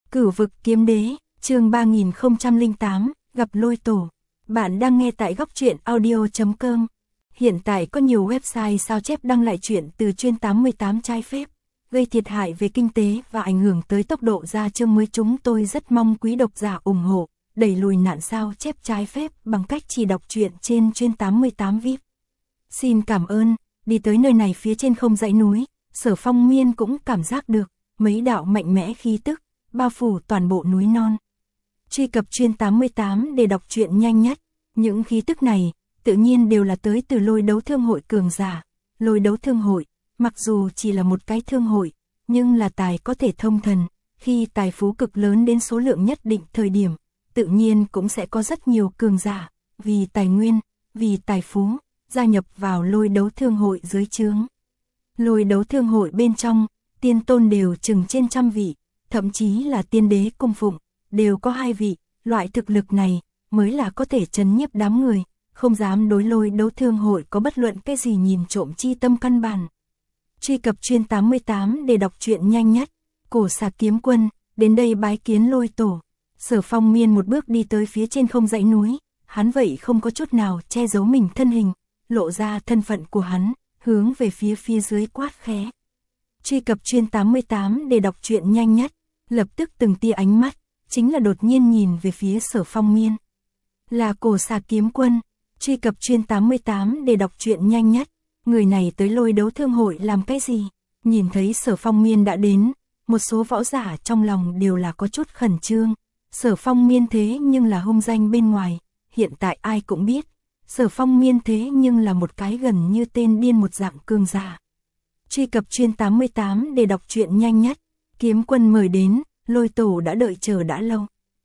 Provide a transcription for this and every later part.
Cửu vực kiếm đế, chương 3008, gặp lôi tổ. Bạn đang nghe tại góc truyện audio.com. Hiện tại có nhiều website sao chép đăng lại truyện từ chuyên 88 trái phép, gây thiệt hại về kinh tế và ảnh hưởng tới tốc độ ra chương mới. Chúng tôi rất mong quý độc giả ủng hộ, đẩy lùi nạn sao chép trái phép bằng cách chỉ đọc truyện trên chuyên 88 VIP. Xin cảm ơn. Đi tới nơi này phía trên không dãy núi, Sở Phong Miên cũng cảm giác được mấy đạo mạnh mẽ khí tức bao phủ toàn bộ núi non. Truy cập chuyên 88 để đọc truyện nhanh nhất. Những khí tức này tự nhiên đều là tới từ Lôi Đấu Thương Hội cường giả. Lôi Đấu Thương Hội, mặc dù chỉ là một cái thương hội, nhưng là tài có thể thông thần. Khi tài phú cực lớn đến số lượng nhất định thời điểm, tự nhiên cũng sẽ có rất nhiều cường giả, vì tài nguyên, vì tài phú, gia nhập vào Lôi Đấu Thương Hội dưới trướng. Lôi Đấu Thương Hội bên trong, tiên tôn đều chừng trên trăm vị, thậm chí là tiên đế cung phụng, đều có 2 vị. Loại thực lực này mới là có thể trấn nhiếp đám người, không dám đối Lôi Đấu Thương Hội có bất luận cái gì nhìn trộm chi tâm căn bản. Truy cập chuyên 88 để đọc truyện nhanh nhất. Cổ Xà Kiếm Quân, đến đây bái kiến lôi tổ. Sở Phong Miên một bước đi tới phía trên không dãy núi, hắn vậy không có chút nào che giấu mình thân hình, lộ ra thân phận của hắn, hướng về phía dưới quát khẽ. Truy cập chuyên 88 để đọc truyện nhanh nhất. Lập tức từng tia ánh mắt, chính là đột nhiên nhìn về phía Sở Phong Miên. Là Cổ Xà Kiếm Quân. Truy cập chuyên 88 để đọc truyện nhanh nhất. Người này tới Lôi Đấu Thương Hội làm cái gì? Nhìn thấy Sở Phong Miên đã đến, một số võ giả trong lòng đều là có chút khẩn trương. Sở Phong Miên thế nhưng là hung danh bên ngoài, hiện tại ai cũng biết. Sở Phong Miên thế nhưng là một cái gần như tên điên một dạng cường giả. Truy cập chuyên 88 để đọc truyện nhanh nhất. Kiếm Quân mời đến, lôi tổ đã đợi chờ đã lâu.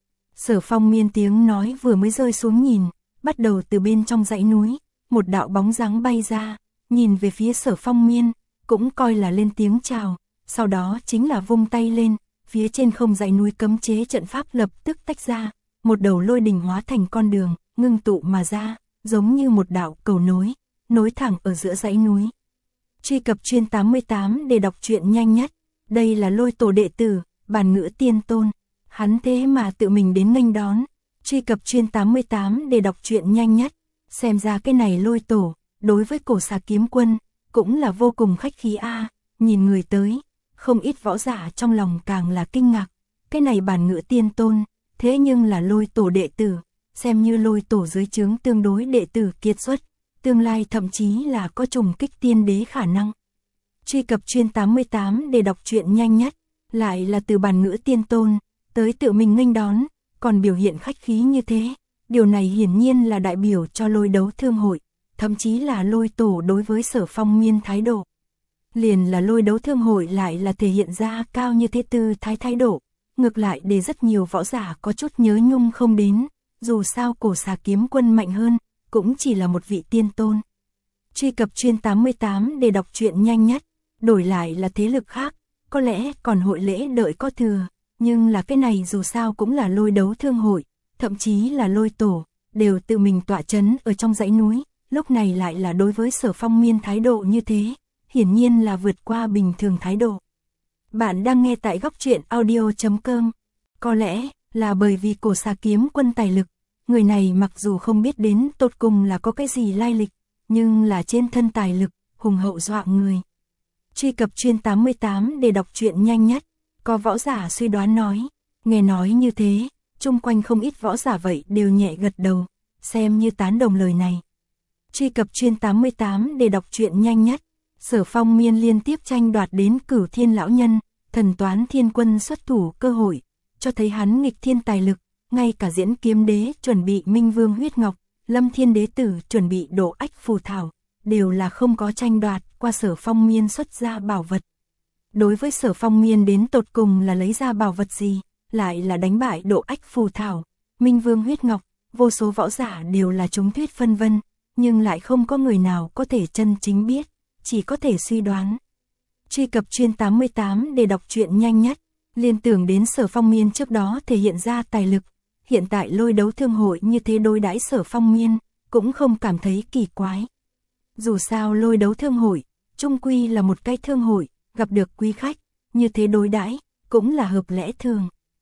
Sở Phong Miên tiếng nói vừa mới rơi xuống nhìn, bắt đầu từ bên trong dãy núi, một đạo bóng dáng bay ra, nhìn về phía Sở Phong Miên, cũng coi là lên tiếng chào, sau đó chính là vung tay lên, phía trên không dãy núi cấm chế trận pháp lập tức tách ra, một đầu lôi đình hóa thành con đường, ngưng tụ mà ra, giống như một đạo cầu nối thẳng ở giữa dãy núi. Truy cập chuyên 88 để đọc truyện nhanh nhất. Đây là lôi tổ đệ tử, Bàn Ngữ Tiên Tôn. Hắn thế mà tự mình đến nghênh đón. Truy cập chuyên 88 để đọc truyện nhanh nhất. Xem ra cái này lôi tổ, đối với Cổ Xà Kiếm Quân, cũng là vô cùng khách khí a. Nhìn người tới, không ít võ giả trong lòng càng là kinh ngạc. Cái này Bàn Ngữ Tiên Tôn, thế nhưng là lôi tổ đệ tử, xem như lôi tổ dưới trướng tương đối đệ tử kiệt xuất, tương lai thậm chí là có trùng kích tiên đế khả năng. Truy cập chuyên 88 để đọc truyện nhanh nhất. Lại là từ Bàn Ngữ Tiên Tôn, tới tự mình nghênh đón, còn biểu hiện khách khí như thế. Điều này hiển nhiên là đại biểu cho Lôi Đấu Thương Hội, thậm chí là lôi tổ đối với Sở Phong Miên thái độ. Liền là Lôi Đấu Thương Hội lại là thể hiện ra cao như thế tư thái độ, ngược lại để rất nhiều võ giả có chút nhớ nhung không đến, dù sao Cổ Xà Kiếm Quân mạnh hơn, cũng chỉ là một vị tiên tôn. Truy cập chuyên 88 để đọc truyện nhanh nhất. Đổi lại là thế lực khác, có lẽ còn hội lễ đợi có thừa, nhưng là cái này dù sao cũng là Lôi Đấu Thương Hội, thậm chí là lôi tổ, đều tự mình tọa chấn ở trong dãy núi, lúc này lại là đối với Sở Phong Miên thái độ như thế, hiển nhiên là vượt qua bình thường thái độ. Bạn đang nghe tại góc truyện audio.com. Có lẽ là bởi vì Cổ Xà Kiếm Quân tài lực, người này mặc dù không biết đến tột cùng là có cái gì lai lịch, nhưng là trên thân tài lực, hùng hậu dọa người. Truy cập chuyên 88 để đọc truyện nhanh nhất. Có võ giả suy đoán nói, nghe nói như thế, chung quanh không ít võ giả vậy đều nhẹ gật đầu, xem như tán đồng lời này. Truy cập chuyên 88 để đọc truyện nhanh nhất. Sở Phong Miên liên tiếp tranh đoạt đến Cửu Thiên lão nhân, Thần Toán Thiên Quân xuất thủ cơ hội, cho thấy hắn nghịch thiên tài lực, ngay cả Diễn Kiếm Đế chuẩn bị Minh Vương huyết ngọc, Lâm Thiên Đế tử chuẩn bị Độ Ách phù thảo, đều là không có tranh đoạt qua Sở Phong Miên xuất ra bảo vật. Đối với Sở Phong Miên đến tột cùng là lấy ra bảo vật gì, lại là đánh bại Độ Ách phù thảo, Minh Vương huyết ngọc, vô số võ giả đều là chúng thuyết phân vân, nhưng lại không có người nào có thể chân chính biết, chỉ có thể suy đoán. Truy cập chuyên 88 để đọc truyện nhanh nhất. Liên tưởng đến Sở Phong Miên trước đó thể hiện ra tài lực, hiện tại Lôi Đấu Thương Hội như thế đối đãi Sở Phong Miên, cũng không cảm thấy kỳ quái. Dù sao Lôi Đấu Thương Hội, chung quy là một cái thương hội, gặp được quý khách, như thế đối đãi cũng là hợp lẽ thường.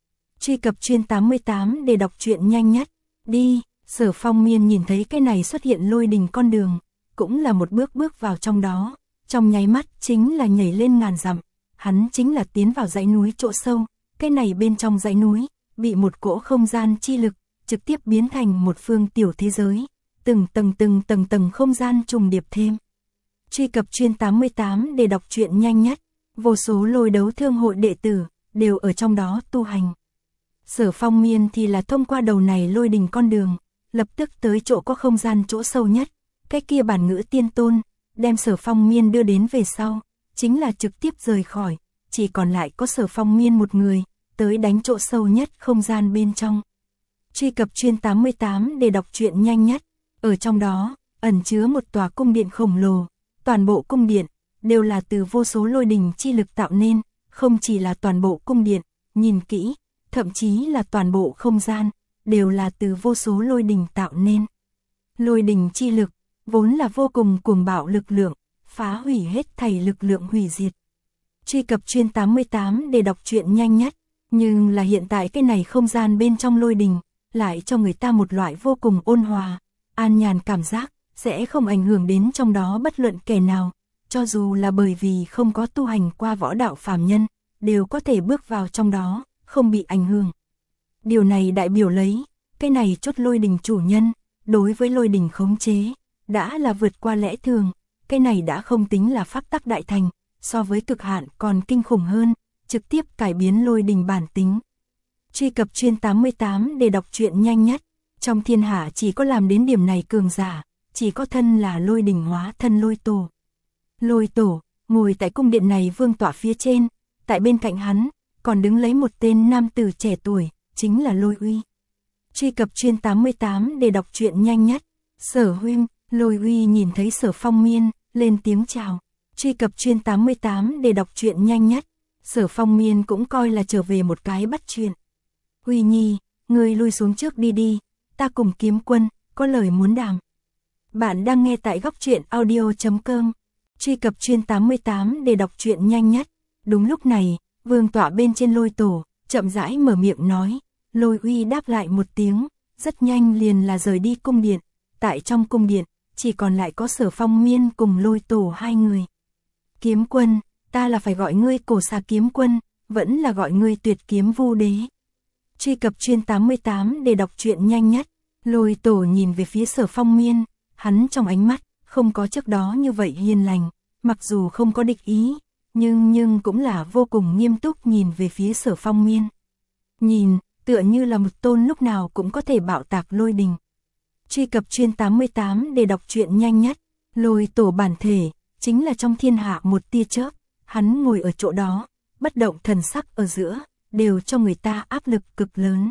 Truy cập chuyên 88 để đọc truyện nhanh nhất. Đi, Sở Phong Miên nhìn thấy cái này xuất hiện lôi đình con đường, cũng là một bước bước vào trong đó, trong nháy mắt chính là nhảy lên ngàn dặm, hắn chính là tiến vào dãy núi chỗ sâu, cái này bên trong dãy núi, bị một cỗ không gian chi lực, trực tiếp biến thành một phương tiểu thế giới, từng tầng không gian trùng điệp thêm. Truy cập chuyên 88 để đọc truyện nhanh nhất, vô số lôi đấu thương hội đệ tử, đều ở trong đó tu hành. Sở Phong Miên thì là thông qua đầu này lôi đình con đường, lập tức tới chỗ có không gian chỗ sâu nhất, cái kia bản ngữ tiên tôn, đem Sở Phong Miên đưa đến về sau, chính là trực tiếp rời khỏi, chỉ còn lại có Sở Phong Miên một người, tới đánh chỗ sâu nhất không gian bên trong. Truy cập chuyên 88 để đọc truyện nhanh nhất, ở trong đó, ẩn chứa một tòa cung điện khổng lồ, toàn bộ cung điện, đều là từ vô số lôi đình chi lực tạo nên, không chỉ là toàn bộ cung điện, nhìn kỹ, thậm chí là toàn bộ không gian, đều là từ vô số lôi đình tạo nên. Lôi đình chi lực, vốn là vô cùng cuồng bạo lực lượng, phá hủy hết thảy lực lượng hủy diệt. Truy cập chuyên 88 để đọc truyện nhanh nhất, nhưng là hiện tại cái này không gian bên trong lôi đình, lại cho người ta một loại vô cùng ôn hòa, an nhàn cảm giác, sẽ không ảnh hưởng đến trong đó bất luận kẻ nào, cho dù là bởi vì không có tu hành qua võ đạo phàm nhân, đều có thể bước vào trong đó, không bị ảnh hưởng. Điều này đại biểu lấy, cái này chốt lôi đình chủ nhân, đối với lôi đình khống chế, đã là vượt qua lẽ thường, cái này đã không tính là pháp tắc đại thành, so với cực hạn còn kinh khủng hơn, trực tiếp cải biến lôi đình bản tính. Truy cập chuyên 88 để đọc truyện nhanh nhất, trong thiên hạ chỉ có làm đến điểm này cường giả, chỉ có thân là lôi đình hóa thân lôi tổ. Lôi tổ, ngồi tại cung điện này vương tọa phía trên, tại bên cạnh hắn, còn đứng lấy một tên nam tử trẻ tuổi, chính là Lôi Uy. Truy cập chuyên 88 để đọc truyện nhanh nhất, Sở huynh, Lôi Uy nhìn thấy Sở Phong Miên, lên tiếng chào. Truy cập chuyên 88 để đọc truyện nhanh nhất, Sở Phong Miên cũng coi là trở về một cái bắt chuyện. Uy Nhi, ngươi lui xuống trước đi đi, ta cùng Kiếm Quân, có lời muốn đàm. Bạn đang nghe tại góc truyện audio.com. Truy cập chuyên 88 để đọc truyện nhanh nhất. Đúng lúc này, vương tọa bên trên Lôi tổ, chậm rãi mở miệng nói. Lôi Uy đáp lại một tiếng, rất nhanh liền là rời đi cung điện. Tại trong cung điện, chỉ còn lại có Sở Phong Miên cùng Lôi tổ hai người. Kiếm Quân, ta là phải gọi ngươi Cổ Xà Kiếm Quân, vẫn là gọi ngươi Tuyệt Kiếm Vu Đế. Truy cập chuyên 88 để đọc truyện nhanh nhất. Lôi tổ nhìn về phía Sở Phong Miên, hắn trong ánh mắt, không có trước đó như vậy hiền lành, mặc dù không có địch ý, nhưng cũng là vô cùng nghiêm túc nhìn về phía Sở Phong Miên. Nhìn, tựa như là một tôn lúc nào cũng có thể bạo tạc lôi đình. Truy cập chuyên 88 để đọc truyện nhanh nhất. Lôi tổ bản thể, chính là trong thiên hạ một tia chớp, hắn ngồi ở chỗ đó, bất động thần sắc ở giữa, đều cho người ta áp lực cực lớn.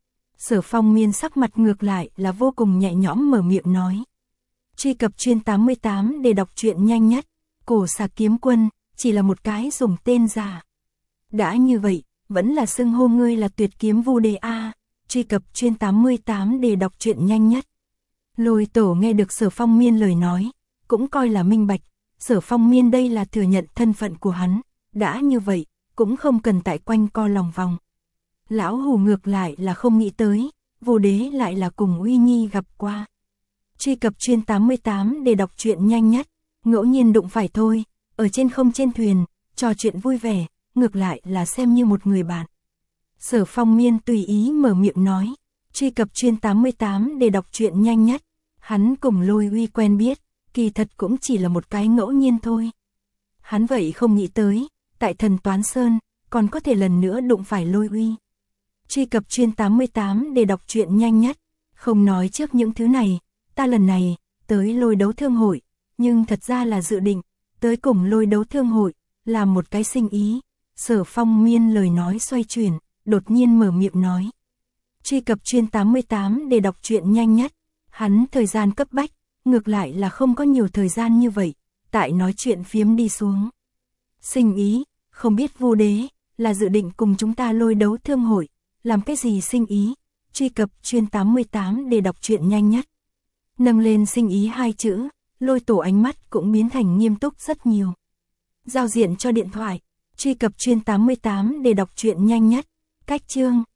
Sở Phong Miên sắc mặt ngược lại là vô cùng nhẹ nhõm mở miệng nói. Truy cập chuyên 88 để đọc truyện nhanh nhất, Cổ Xà Kiếm Quân, chỉ là một cái dùng tên giả. Đã như vậy, vẫn là xưng hô ngươi là Tuyệt Kiếm Vu Đế a. Truy cập chuyên 88 để đọc truyện nhanh nhất. Lôi tổ nghe được Sở Phong Miên lời nói, cũng coi là minh bạch, Sở Phong Miên đây là thừa nhận thân phận của hắn, đã như vậy, cũng không cần tại quanh co lòng vòng. Lão hù ngược lại là không nghĩ tới, Vu Đế lại là cùng Uy Nhi gặp qua. Truy cập chuyên 88 để đọc truyện nhanh nhất, ngẫu nhiên đụng phải thôi, ở trên không trên thuyền, trò chuyện vui vẻ, ngược lại là xem như một người bạn. Sở Phong Miên tùy ý mở miệng nói. Truy cập chuyên 88 để đọc truyện nhanh nhất, hắn cùng Lôi Uy quen biết, kỳ thật cũng chỉ là một cái ngẫu nhiên thôi. Hắn vậy không nghĩ tới, tại Thần Toán Sơn, còn có thể lần nữa đụng phải Lôi Uy. Truy cập chuyên 88 để đọc truyện nhanh nhất, không nói trước những thứ này, ta lần này, tới Lôi Đấu Thương Hội, nhưng thật ra là dự định, tới cùng Lôi Đấu Thương Hội, làm một cái sinh ý. Sở Phong Miên lời nói xoay chuyển, đột nhiên mở miệng nói. Truy cập chuyên 88 để đọc truyện nhanh nhất, hắn thời gian cấp bách, ngược lại là không có nhiều thời gian như vậy, tại nói chuyện phiếm đi xuống. Sinh ý, không biết Vu Đế, là dự định cùng chúng ta Lôi Đấu Thương Hội, làm cái gì sinh ý? Truy cập chuyên 88 để đọc truyện nhanh nhất. Nâng lên sinh ý hai chữ, Lôi tổ ánh mắt cũng biến thành nghiêm túc rất nhiều. Giao diện cho điện thoại, truy cập chuyên 88 để đọc truyện nhanh nhất. Cách chương